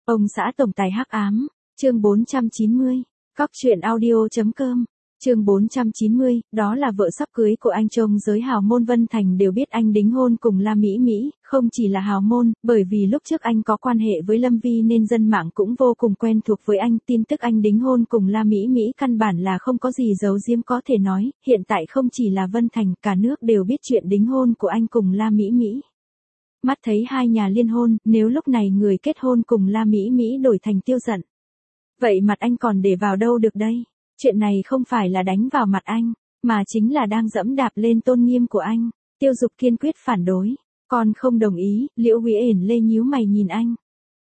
Ông xã tổng tài hắc ám, chương 490, Cóc truyện audio.com, chương 490, đó là vợ sắp cưới của anh. Trong giới hào môn Vân Thành đều biết anh đính hôn cùng La Mỹ Mỹ, không chỉ là hào môn, bởi vì lúc trước anh có quan hệ với Lâm Vi nên dân mạng cũng vô cùng quen thuộc với anh. Tin tức anh đính hôn cùng La Mỹ Mỹ căn bản là không có gì giấu giếm, có thể nói, hiện tại không chỉ là Vân Thành, cả nước đều biết chuyện đính hôn của anh cùng La Mỹ Mỹ. Mắt thấy hai nhà liên hôn, nếu lúc này người kết hôn cùng La Mỹ Mỹ đổi thành Tiêu Dận, vậy mặt anh còn để vào đâu được đây? Chuyện này không phải là đánh vào mặt anh, mà chính là đang dẫm đạp lên tôn nghiêm của anh. Tiêu Dục kiên quyết phản đối. Con không đồng ý. Liễu Húy Ển Lê nhíu mày nhìn anh.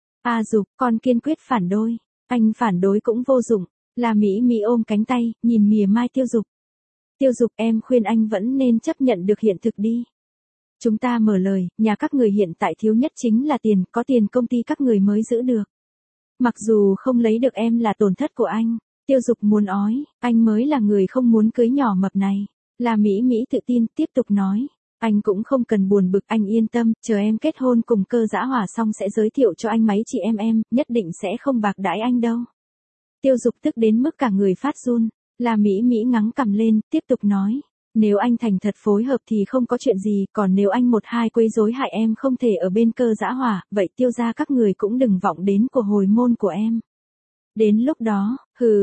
Dục, con kiên quyết phản đối. Anh phản đối cũng vô dụng. La Mỹ Mỹ ôm cánh tay, nhìn mỉa mai Tiêu Dục. Tiêu Dục, em khuyên anh vẫn nên chấp nhận được hiện thực đi. Chúng ta mở lời, nhà các người hiện tại thiếu nhất chính là tiền, có tiền công ty các người mới giữ được. Mặc dù không lấy được em là tổn thất của anh. Tiêu Dục muốn ói, anh mới là người không muốn cưới nhỏ mập này. La Mỹ Mỹ tự tin tiếp tục nói. Anh cũng không cần buồn bực, anh yên tâm, chờ em kết hôn cùng Cơ Dã Hỏa xong sẽ giới thiệu cho anh mấy chị em, nhất định sẽ không bạc đãi anh đâu. Tiêu Dục tức đến mức cả người phát run. La Mỹ Mỹ ngắng cằm lên, tiếp tục nói. Nếu anh thành thật phối hợp thì không có chuyện gì, còn nếu anh một hai quấy rối hại em không thể ở bên Cơ Dã Hỏa, vậy Tiêu gia các người cũng đừng vọng đến của hồi môn của em. Đến lúc đó,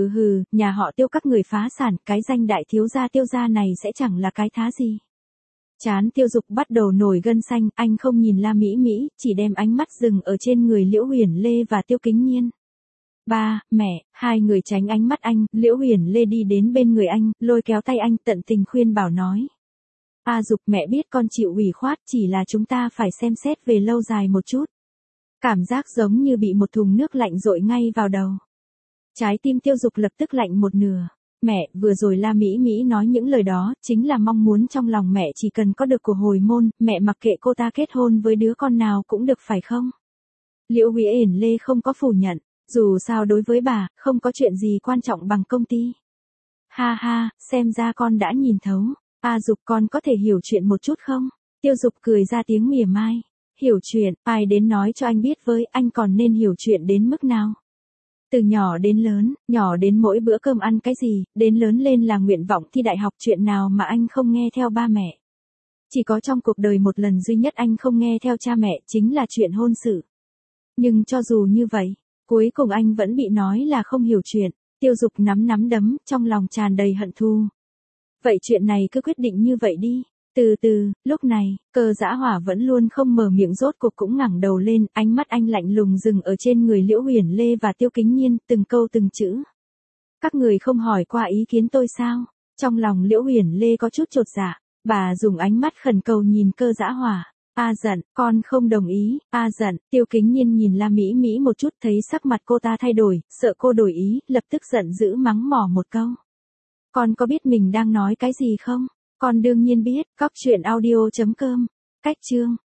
nhà họ Tiêu các người phá sản, cái danh đại thiếu gia Tiêu gia này sẽ chẳng là cái thá gì. Trán Tiêu Dục bắt đầu nổi gân xanh, anh không nhìn La Mỹ Mỹ, chỉ đem ánh mắt dừng ở trên người Liễu Huyền Lê và Tiêu Kính Nhiên. Ba, mẹ, hai người tránh ánh mắt anh. Liễu Huyền Lê đi đến bên người anh, lôi kéo tay anh, tận tình khuyên bảo nói. Dục, mẹ biết con chịu ủy khoát, chỉ là chúng ta phải xem xét về lâu dài một chút. Cảm giác giống như bị một thùng nước lạnh dội ngay vào đầu. Trái tim Tiêu Dục lập tức lạnh một nửa. Mẹ, vừa rồi La Mỹ Mỹ nói những lời đó, chính là mong muốn trong lòng mẹ chỉ cần có được của hồi môn, mẹ mặc kệ cô ta kết hôn với đứa con nào cũng được phải không? Liễu Húy Ển Lê không có phủ nhận, dù sao đối với bà, không có chuyện gì quan trọng bằng công ty. Ha ha, xem ra con đã nhìn thấu. Dục, con có thể hiểu chuyện một chút không? Tiêu Dục cười ra tiếng mỉa mai. Hiểu chuyện, ai đến nói cho anh biết với, anh còn nên hiểu chuyện đến mức nào? Từ nhỏ đến lớn, nhỏ đến mỗi bữa cơm ăn cái gì, đến lớn lên là nguyện vọng thi đại học, chuyện nào mà anh không nghe theo ba mẹ. Chỉ có trong cuộc đời một lần duy nhất anh không nghe theo cha mẹ, chính là chuyện hôn sự. Nhưng cho dù như vậy, cuối cùng anh vẫn bị nói là không hiểu chuyện. Tiêu Dục nắm đấm, trong lòng tràn đầy hận thù. Vậy chuyện này cứ quyết định như vậy đi. Từ từ, lúc này, Cơ Dã Hỏa vẫn luôn không mở miệng, rốt cuộc cũng ngẩng đầu lên, ánh mắt anh lạnh lùng dừng ở trên người Liễu Huyền Lê và Tiêu Kính Nhiên, từng câu từng chữ. Các người không hỏi qua ý kiến tôi sao? Trong lòng Liễu Huyền Lê có chút chột dạ, bà dùng ánh mắt khẩn cầu nhìn Cơ Dã Hỏa. Giận, con không đồng ý. Giận. Tiêu Kính Nhiên nhìn La Mỹ Mỹ một chút, thấy sắc mặt cô ta thay đổi, sợ cô đổi ý, lập tức giận dữ mắng mỏ một câu. Con có biết mình đang nói cái gì không? Con đương nhiên biết. Cóc truyện audio.com. Cách chương